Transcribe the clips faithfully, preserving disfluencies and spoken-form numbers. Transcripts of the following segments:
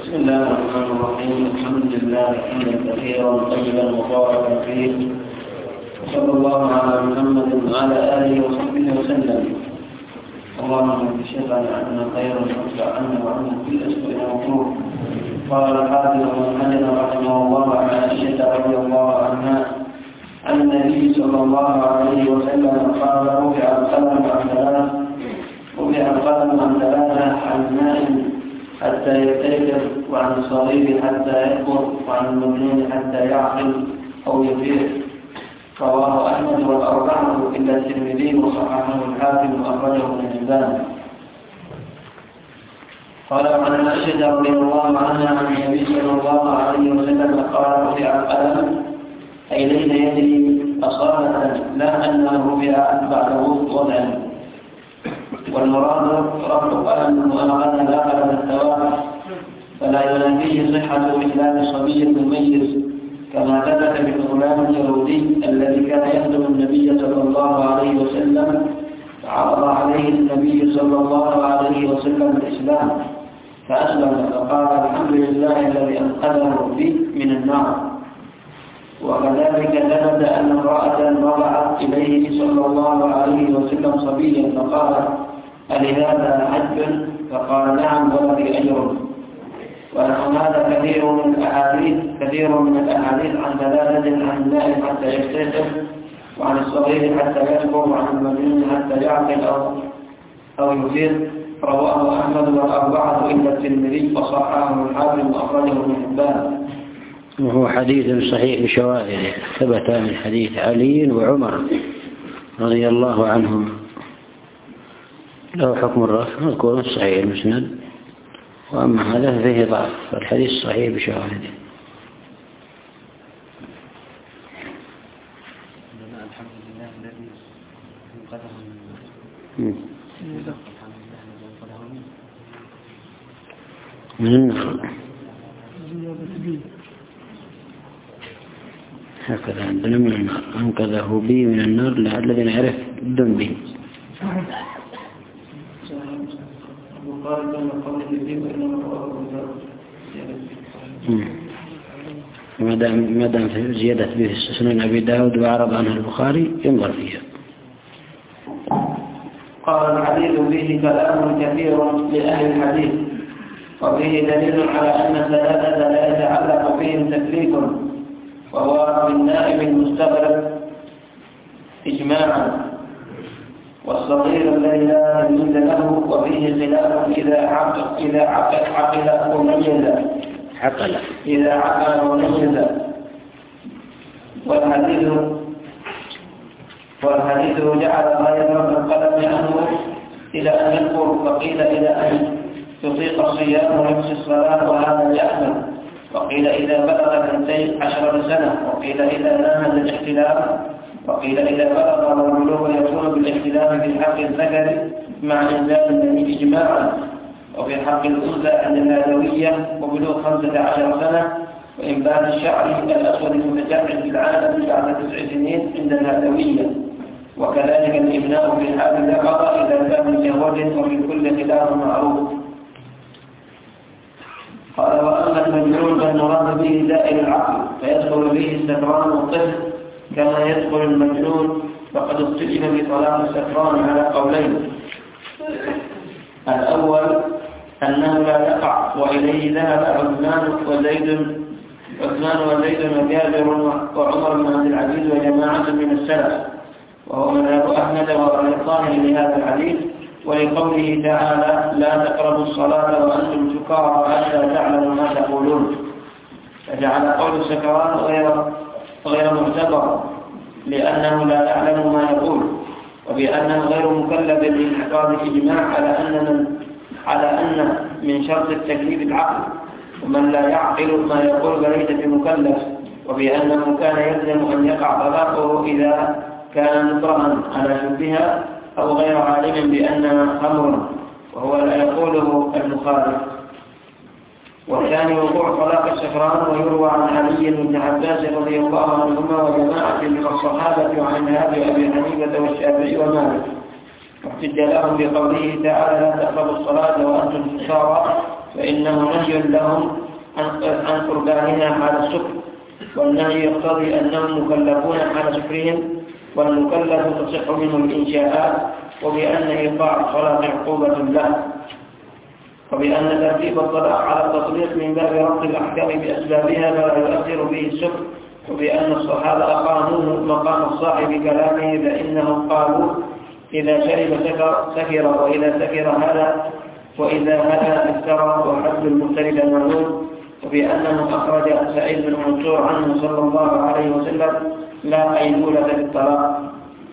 بسم الله الرحمن الرحيم. الحمد لله حمدا كثيرا طيبا مباركا فيه، وصلى الله على محمد وعلى اله وصحبه وسلم. اللهم اشهد عنا خيرا واصلح عنا وعنا كل اسوء ومكروه. قال الحافظ ابن حجر رحمه الله عن عائشه رضي الله عنها عن النبي صلى الله عليه وسلم قال: رفع القلم عن ثلاث رفع القلم عن ثلاثه عن ماء حتى يفتكر، وعن الصغير حتى يكبر، وعن المجنون حتى يعقل أو يفيق. رواه أحمد والأربعة إلا الترمذي وصححه الحاكم وأخرجه ابن حبان. قال عن عائشة رضي الله عنها عن النبي صلى الله عليه وسلم قال: رفع القلم، أي ليس يدري أصالة، لا أنه رفع بعد وضعه. والمراد رفع قلم وأغنى لا قلم الثواب، فلا ينافيه صحة إسلام صبي مميز، كما ثبت بالغلام اليهودي الذي كان يخدم النبي صلى الله عليه وسلم، فعرض عليه النبي صلى الله عليه وسلم الإسلام فأسلم، فقال: الحمد لله الذي أنقذه بي من النار. وكذلك ثبت أن امرأة رضعت إليه صلى الله عليه وسلم صبيا فقالت: ألهذا حج؟ فقال: نعم ولك أجر. ونحو هذا كثير من الأحاديث كثير من الأحاديث عن ثلاثة: عن النائم حتى يستيقظ، وعن الصغير حتى يكبر، وعن المجنون حتى يعقل أو أو يفيق. رواه أحمد والأربعة إلا الترمذي وصححه الحاكم وأخرجه ابن حبان. وهو حديث صحيح بشواهده، ثبت من حديث علي وعمر رضي الله عنهم، له حكم الرفع مذكور في صحيح المسند، وأما هذا فيه ضعف، فالحديث صحيح بشواهده. الحمد لله الذي انقذه من النار. هكذا عندنا من النار، أنقذه بي من النار الذي نعرف الدم به. ما دام ما دام في زيادة به سنن أبي داود وعرض عنها البخاري ينظر فيها. قال: الحديث فيه كلام كثير لأهل الحديث، وفيه دليل على أن الثلاثة لا يتعلق فيهم تكليف، وهو بالنائب المستغرق إجماعا، والصغير الذي لا تمييز له، وفيه خلاف إذا عقل إذا عقل عقل وميز عقل إذا عقل وميز. والحديث والحديث جعل غاية القلم عنه إلى أن يكبر، وقيل إلى أن يطيق الصيام ويمسي الصلاة، وهذا لأحمد. وقيل إذا بلغ اثنتي عشرة سنة، وقيل إذا نامز الاحتلام، وقيل إذا بلغ والبلوغ يكون بالاحتلام في حق الذكر مع إنزال النبي إجماعا، وفي حق الأنثى عند الهادوية وبلوغ خمسة عشر سنة، وإنبات الشعر الأسود المتجمع في العادة بعد تسع سنين عند الهادوية، وكذلك الإبناء في حال اليقظة إذا كان مجهود، وفي كل خلاف معروف. قال: وأما المجنون فالمراد به دائم العقل، فيدخل به السكران والطفل كما يدخل المجنون، فقد اختلف بطلاق السكران على قولين: الأول أنه لا يقع، وإليه ذهب عثمان وزيد عثمان وزيد وجابر وعمر بن عبد العزيز وجماعة من السلف، وهو مذهب أحمد وغيره لهذا الحديث، ولقوله تعالى: لا تقربوا الصلاة وأنتم سكارى حتى تعلموا ما تقولون، فجعل قول السكران غير غير معتبر لأنه لا يعلم ما يقول، وبأنه غير مكلف بانعقاد الإجماع على أن من على أن من شرط التكليف العقل، ومن لا يعقل ما يقول فليس بمكلف، وبأنه كان يلزم أن يقع طلاقه إذا كان مكرها على شبهها أو غير عالم بأنها خمر، وهو لا يقوله المخالف. والثاني وقوع طلاق السكران، ويروى عن علي بن عباس رضي الله عنهما وجماعة من الصحابة وعن أبي حنيفة والشافعي ومالك، واحتج لهم بقوله تعالى: لا تقربوا الصلاة وأنتم سكارى فإنه نهي لهم عن قربانها حال السكر، والنهي يقتضي أنهم مكلفون حال سكرهم، والمكلف تصح منه الإنشاءات، وبأن إيقاع الصلاة عقوبة له، وبأن ترتيب الطلاق على التطليق من باب ربط الأحكام بأسبابها فلا يؤثر به السكر، وبأن الصحابة أقاموه مقام الصاحب كلامه، فإنهم قالوا إذا شرب سكر سكر، وإذا سكر هذا، وإذا هذا افترى، وحد المختلف المعلوم. وبأنه أخرج سعيد بن منصور عنه صلى الله عليه وسلم لا قيلولة في الطلاق.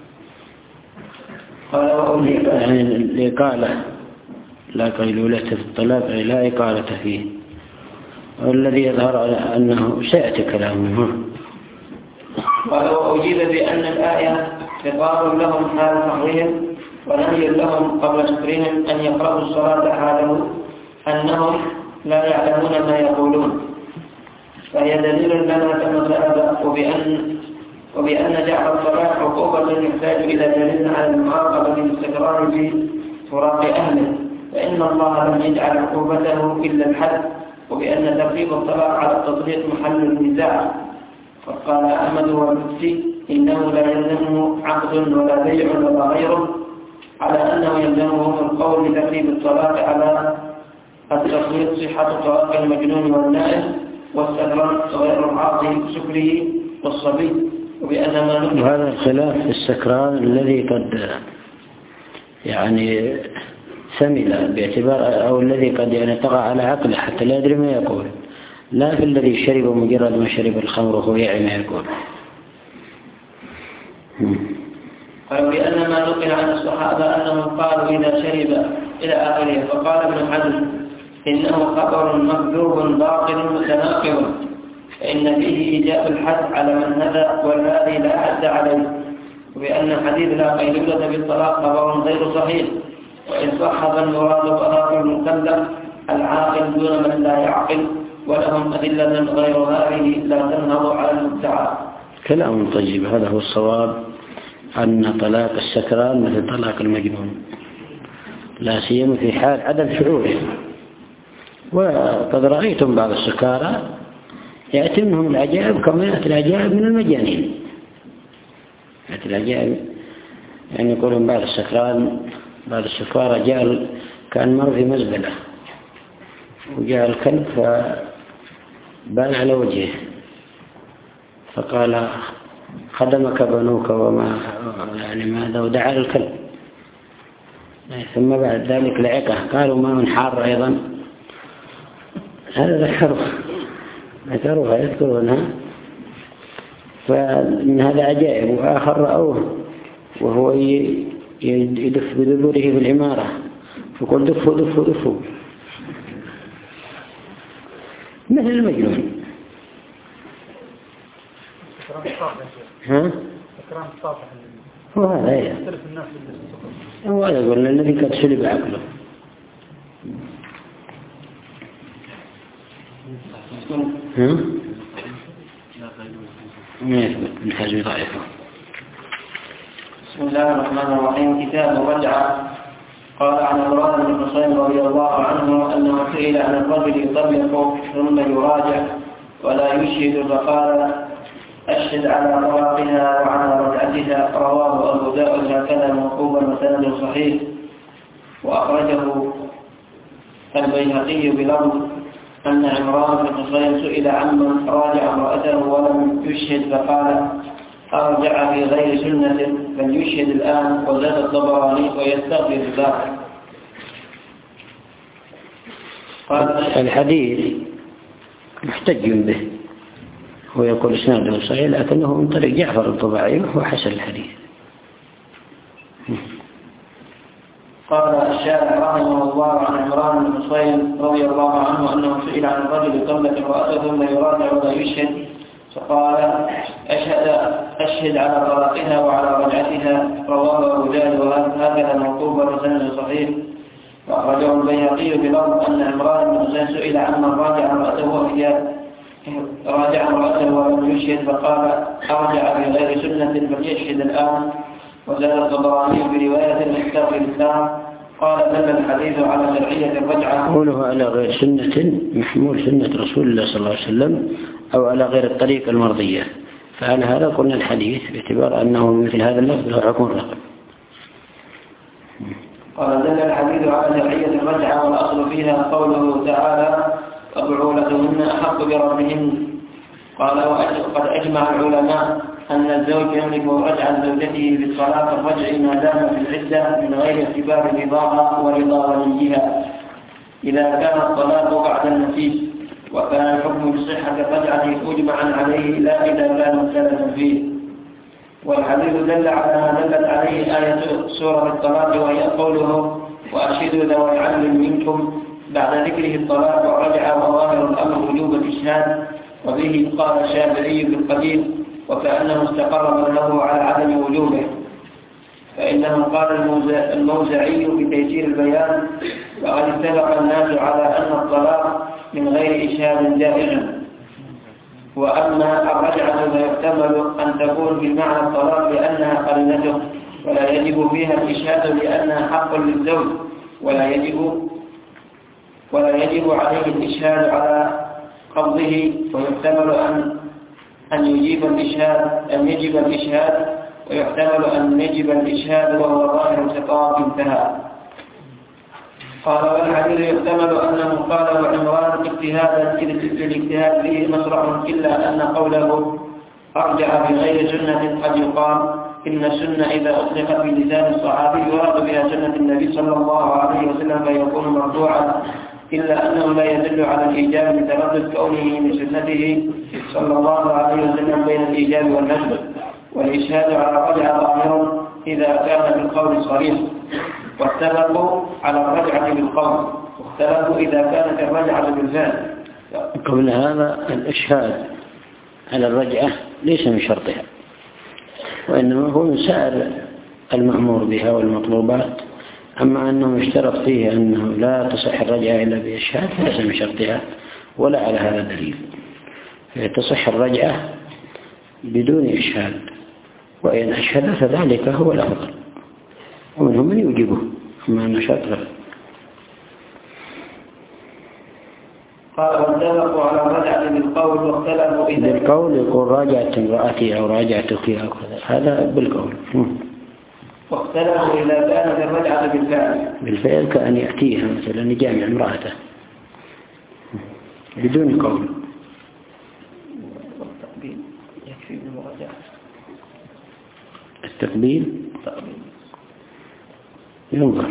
قال وأولئك يعني الإقالة لا قيلولة في الطلاق لا إقالة فيه، والذي يظهر أنه سيأتي كلامه. قال وأجيب بأن الآية خطاب لهم حال فقرهم، ونهي لهم قبل سكرهم أن يقرأوا الصلاة حاله أنهم لا يعلمون ما يقولون، فهي دليل لنا كما سأل. وبأن وبأن جعل الصلاة عقوبة يحتاج إلى دليل على المعاقبة بالاستقرار في فراق أهله، فإن الله لم يجعل عقوبته إلا الحد. وبأن ترتيب الطلاق على التطليق محل النزاع، وقال أحمد والفتي إنه لا يلزمه عقد ولا بيع ولا غيره، على أنه يلزمه القول بترتيب الطلاق على التطليق صحة طلاق المجنون والنائم والسكران غير العاقل سكره والصبي. وبأن ما نقل وهذا الخلاف في السكران الذي قد يعني ثمل باعتبار، أو الذي قد يعني طغى على عقله حتى لا يدري ما يقول، لا في الذي شرب مجرد ما شرب الخمر وهو يعي ما يقول. قالوا لأن ما نقل عن الصحابة أنهم قالوا إذا شرب إلى آخره. فقال ابن حزم إنه خبر مكذوب باطل متناقض، فإن فيه إيجاب الحد على من هذا والذي لا حد عليه. وبأن حديث لا قيلولة بالطلاق خبر غير صحيح، وإن صح فالمراد طلاق المكلف العاقل دون من لا يعقل، ولهم أدلة غير هذه لا تنهض على المدعى. كلام طيب، هذا هو الصواب، أن طلاق السكران مثل طلاق المجنون، لا سيما في حال عدم شعوره. وقد رأيتم بعض السكارى يأتي منهم العجائب كما يأتي العجائب من المجانين. يأتي العجائب يعني يقولون بعض السكران بعض السكارى جاء كان مر في مزبلة وجاء الكلب فبال على وجهه فقال خدمك بنوك وما يعني ماذا، ودعا الكلب. ثم بعد ذلك لعقه، قالوا ما من حار أيضا. هذا ذكروه ذكروها يذكرونها، فمن هذا عجائب. وآخر رأوه وهو يدف بدبره في العمارة، فقل دفوا دفوا دفوا مثل المجنون. ها؟ هو هذا يا هو هذا يقول الذي قد سلب عقله. ها؟ ما يثبت من حجم ضعيفه. بسم الله الرحمن الرحيم. كتاب الرجعة. قال عن عمران بن حصين رضي الله عنه أنه سئل عن الرجل يطلق ثم يراجع ولا يشهد، فقال أشهد على طلاقها وعلى رجعتها. رواه أبو داود هكذا موقوفا وسند صحيح. وأخرجه البيهقي بلفظ أن عمران بن حصين سئل عمن راجع امرأته ولم يشهد، فقال أرجع في غير سنة فليشهد الآن. وزاد الطبراني ويستغفر ذلك. الحديث محتج به، هو يقول اسناده صحيح لكنه من طريق جعفر الطباعي وهو حسن الحديث. قال الشارع رحمه الله عن عمران بن حصين رضي الله عنه أنه سئل عن الرجل قبل امرأته ثم يراجع ولا يشهد، فقال أشهد أشهد على طلاقها وعلى رجعتها. رواه أبو داود وهكذا موقوفا وسند صحيح. وأخرجه البيهقي بلفظ أن عمران بن حصين سئل عمن راجع امرأته وهي راجع امرأته ولم يشهد، فقال أرجع في غير سنة فليشهد الآن. وزاد الطبراني برواية الاختار الإسلام قال دل الحديث على شرعية الرجعة. قوله على غير سنة محمول سنة رسول الله صلى الله عليه وسلم أو على غير الطريقة المرضية، فعلى هذا قلنا الحديث باعتبار أنه مثل هذا اللفظ له حكم الرقم. قال دل الحديث على شرعية الرجعة والأصل فيها قوله تعالى وبعولتهن أحق بربهن. قال وقد أجمع العلماء أن الزوج يملك رجعة زوجته بالطلاق الرجعي ما دام في العدة من غير اعتبار رضاها ورضا وليها إذا كان الطلاق بعد النفيس، وكان الحكم بصحة الرجعة مجمعا عليه لا إذا كان مختلفا فيه. والحديث دل على ما دلت عليه آية سورة الطلاق وهي قوله وأشهدوا ذوي عدل منكم بعد ذكره الطلاق والرجعة وظاهر الأمر وجوب الإشهاد. وبه قال الشافعي بالقديم وكأنه استقر له على عدم وجوبه، فإنه قال الموزعي في تيسير البيان وقد اتفق الناس على أن الطلاق من غير إشهاد جائز. وأما الرجعة فيحتمل أن تكون بمعنى الطلاق لأنها قرينته ولا يجب فيها الإشهاد لأنها حق للزوج ولا يجب ولا يجب عليه الإشهاد على قبضه، ويحتمل أن أن يجيب الإشهاد أن يجب الإشهاد ويحتمل أن يجب الإشهاد وهو ظاهر الخطاب انتهى. قال والحديث يحتمل أنه قاله عمران اجتهادا إذ الاجتهاد فيه مسرع إلا أن قوله أرجع بغير سنة قد يقال إن السنة إذا أطلقت في لسان الصحابي يراد بها سنة النبي صلى الله عليه وسلم فيكون مرفوعا، إلا أنه لا يدل على الإيجاب بتردد كونه من سنته صلى الله عليه وسلم بين الإيجاب والنشر. والإشهاد على الرجعة ظاهر إذا كان بالقول صريح، واتفقوا على الرجعة بالقول واختلفوا إذا كانت الرجعة بالفعل. قبل هذا الإشهاد على الرجعة ليس من شرطها، وإنما هو من سائر المأمور بها والمطلوبات. أما أنه اشترط فيه أنه لا تصح الرجعة إلا بإشهاد فليس من شرطها ولا على هذا دليل. تصح الرجعة بدون إشهاد، وإن أشهد فذلك هو الأفضل، ومنهم من يوجبه أما أنه شرط. قال واتفقوا على الرجعة بالقول واختلفوا إذا بالقول يقول راجعت امرأتي أو راجعتك أو كذا، هذا بالقول. واختلفوا إذا كانت الرجعة بالفعل بالفعل كأن يأتيها مثلا يجامع امرأته بدون قول. والتقبيل يكفي بالمراجعة. التقبيل ينظر.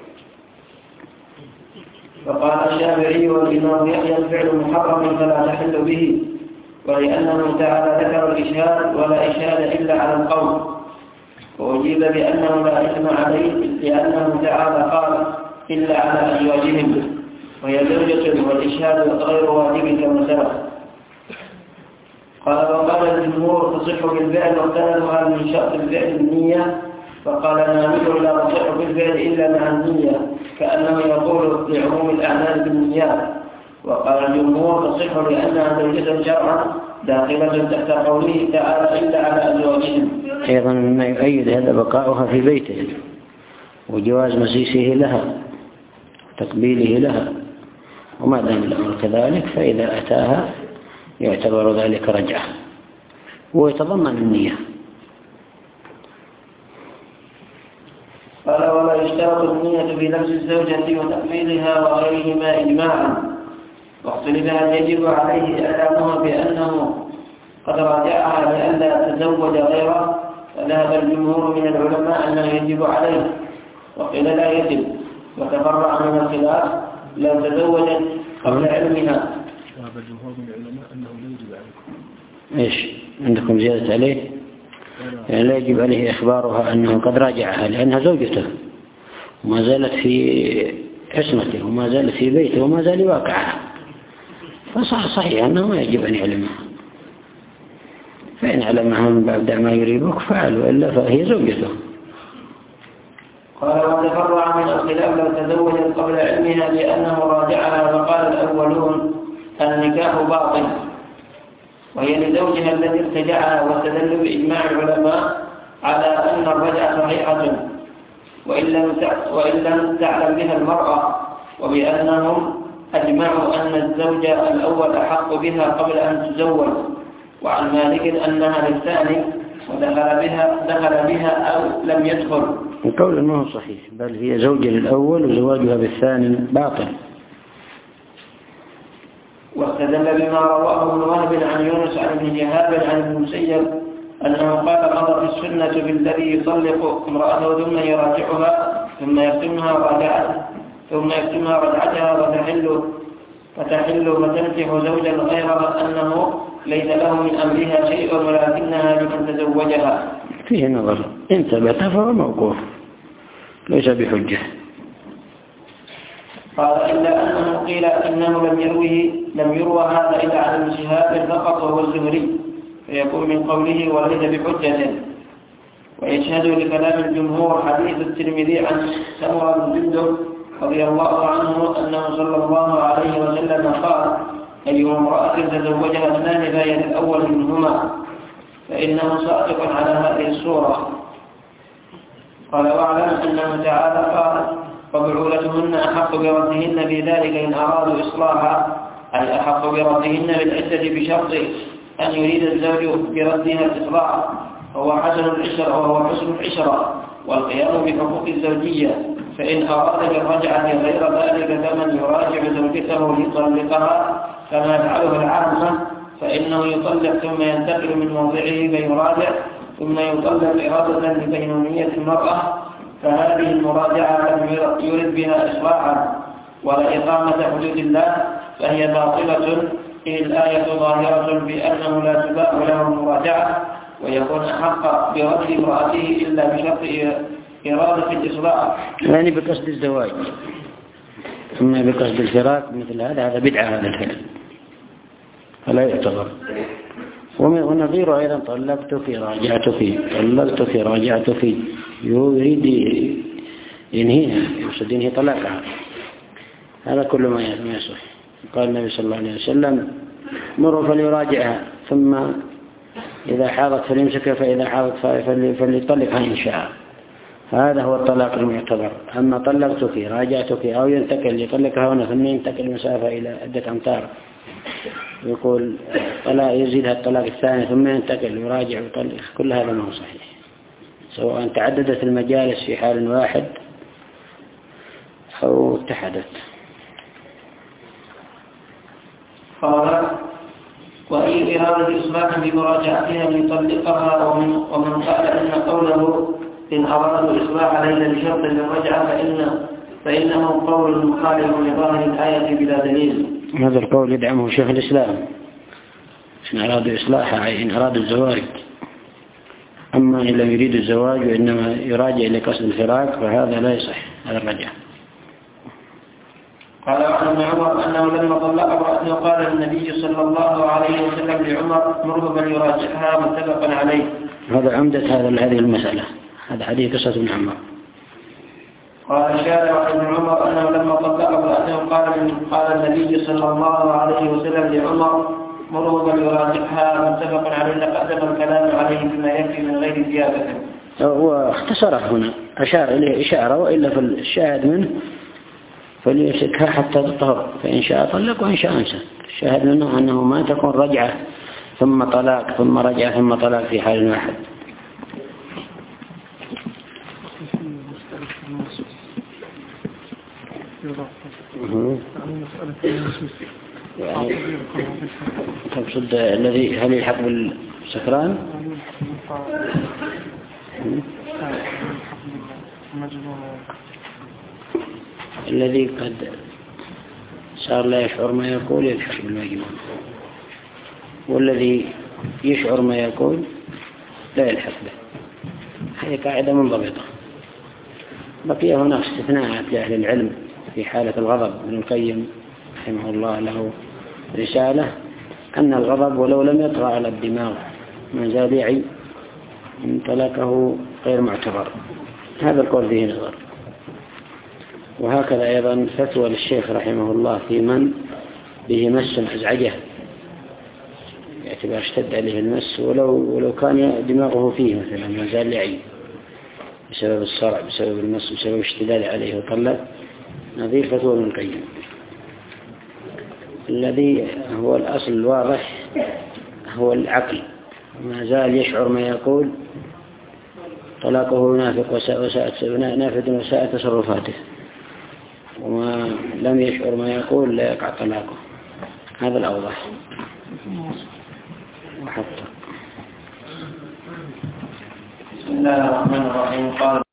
فقال الشافعي والإمام يحيى الفعل محرم فلا تحل به، ولأنه تعالى ذكر الإشهاد ولا إشهاد إلا على القول، وأجيب بأنه لا إثم عليه لأنه تعالى قال إلا على أزواجهم وهي زوجة والإشهاد غير واجب كما سبق. قال وقال الجمهور تصح بالفعل واختلفوا من شرط الفعل النية، فقال نامل لا تصح بالفعل إلا مع النية كأنه يقول لعموم الأعمال بالنيات. وقال الجمهور تصح لأنها زوجة شرعا داخلة تحت قوله تعالى إلا على أزواجهم. أيضا مما يؤيد هذا بقاؤها في بيته وجواز مسيسه لها تقبيله لها، وما دام الأمر كذلك فإذا أتاها يعتبر ذلك رجعة ويتضمن النية. قال ولا يشترط النية في لبس الزوجة وتقبيلها وغيرهما إجماعا، واختلف هل يجب عليه إعلامها بأنه قد راجعها لئلا تزوج غيره، فذهب الجمهور من العلماء أنه يجب عليه، وقيل لا يجب، وتفرع من الخلاف لو تزوجت قبل علمها. ذهب الجمهور من العلماء أنه لا يجب عليه. إيش عندكم زيادة عليه؟ يعني لا يجب عليه إخبارها أنه قد راجعها لأنها زوجته وما زالت في عصمته وما زالت في بيته وما زال واقعها، فصحيح أنه ما يجب أن يعلمها، فإن علمها من بعد ما يريبك فعل، وإلا فهي زوجته. قال وتفرع من الخلاف لو تزوجت قبل علمها لأنه راجعها، فقال الأولون النكاح باطل وهي لزوجها الذي ارتجعها، واستدلوا بإجماع العلماء على أن الرجعة صحيحة وإن لم وإن لم تعلم بها المرأة، وبأنهم أجمعوا أن الزوج الأول أحق بها قبل أن تزوج، وعن مالك أنها للثاني ودخل بها دخل بها أو لم يدخل. القول ما هو صحيح، بل هي زوجة للأول وزواجها بالثاني باطل. واستدل بما رواه ابن وهب عن يونس عن ابن شهاب عن ابن المسيب أنه قال قضت السنة بالذي يطلق امرأته ثم يراجعها ثم يكتمها رجعتها ثم يكتمها رجعتها وتحل فتحل وتنكح زوجا غيرها أنه ليس له من أمرها شيء ولكنها لمن تزوجها. فيه نظر، إن ثبت فهو موقوف ليس بحجة. قال إلا أنه قيل إنه لم يروه لم يروى هذا إلا عن ابن شهاب فقط وهو الزهري، فيكون من قوله وليس بحجة. ويشهد لكلام الجمهور حديث الترمذي عن سمرة بن جندب رضي الله عنه أنه صلى الله عليه وسلم قال: أي امرأة تزوجها اثنان فهي الأول منهما، فإنه صادق على هذه الصورة. قال: واعلم أنه تعالى قال: وبعولتهن أحق بردهن في ذلك إن أرادوا إصلاحا، أي أحق بردهن بالعدة بشرط أن يريد الزوج بردها الإصلاح، وهو حسن العشرة وهو حسن العشرة والقيام بحقوق الزوجية. فإن أراد بالرجعة غير ذلك كمن يراجع زوجته ليطلقها كما يفعله العامة، فإنه يطلق ثم ينتقل من موضعه فيراجع ثم يطلق إرادة لبينونية المرأة، فهذه المراجعة لم يرد بها إصلاحا ولا إقامة حدود الله، فهي باطلة. إن الآية ظاهرة بأنه لا تباح له المراجعة ويكون أحق برد امرأته إلا بشرط إرادة الإصلاح، يعني بقصد الزواج. أما بقصد الفراق مثل هذا هذا بدعة، هذا الفعل فلا يعتبر. ونظير أيضا طلقتك راجعتك طلقتك راجعتك يريد ينهيها، يقصد ينهي طلاقها، هذا كل ما يصح. قال النبي صلى الله عليه وسلم: مروا فليراجعها ثم إذا حاضت فليمسكها فإذا حاضت فليطلقها إن شاء. هذا هو الطلاق المعتبر. أما طلقتك راجعتك أو ينتقل يطلقها هنا ثم ينتقل مسافة إلى عدة أمتار، يقول طلاق يزيدها الطلاق الثاني ثم ينتقل يراجع ويطلق، كل هذا ما هو صحيح، سواء تعددت المجالس في حال واحد أو اتحدت. قال: وأي إرادة إصلاح بمراجعتها ليطلقها، ومن, ومن قال إن قوله إن أرادوا إصلاح ليس بشرط للرجعة فإن فإنه قول مخالف لظاهر الآية بلا دليل. هذا القول يدعمه شيخ الإسلام، إن أرادوا إصلاحها أي إن أرادوا الزواج. أما إن لم يريد الزواج وإنما يراجع لقصد الفراق فهذا لا يصح هذا الرجعة. قال عن ابن عمر أنه لما طلق امرأته قال النبي صلى الله عليه وسلم لعمر: مره فليراجعها، متفق عليه. هذا عمدة هذا هذه المسألة، هذا حديث قصة ابن عمر. قال الشارع عن ابن عمر أنه لما طلق امرأته قال قال النبي صلى الله عليه وسلم لعمر: مره فليراجعها، متفق عليه. تقدم الكلام عليه بما يكفي من غير زيادة. واختصره هنا، أشار إليه إشارة، وإلا في الشاهد منه فليمسكها حتى تطهر، فإن شاء طلق وإن شاء أنسى. الشاهد منه أنه ما تكون رجعة ثم طلاق ثم رجعة ثم طلاق في حال واحد. يعني تقصد الذي هل يلحق بالسكران؟ الذي قد صار لا يشعر ما يقول يلحق بالمجنون، والذي يشعر ما يقول لا يلحق به. هذه قاعدة منضبطة. بقي هناك استثناءات لأهل العلم في حالة الغضب. ابن القيم رحمه الله له رسالة أن الغضب ولو لم يطغى على الدماغ ما زال يعي انطلاقه غير معتبر. هذا القول فيه نظر. وهكذا أيضا فتوى للشيخ رحمه الله في من به مس أزعجه باعتبار اشتد عليه المس ولو ولو كان دماغه فيه مثلا ما زال يعي. بسبب الصرع بسبب المس بسبب اشتداد عليه وطلق، نظير فتوى ابن القيم. الذي هو الأصل الواضح هو العقل، ما زال يشعر ما يقول طلاقه نافق وساءت نافذ وساء تصرفاته، وما لم يشعر ما يقول لا يقع طلاقه. هذا الأوضح. وحتى بسم الله الرحمن الرحيم. قال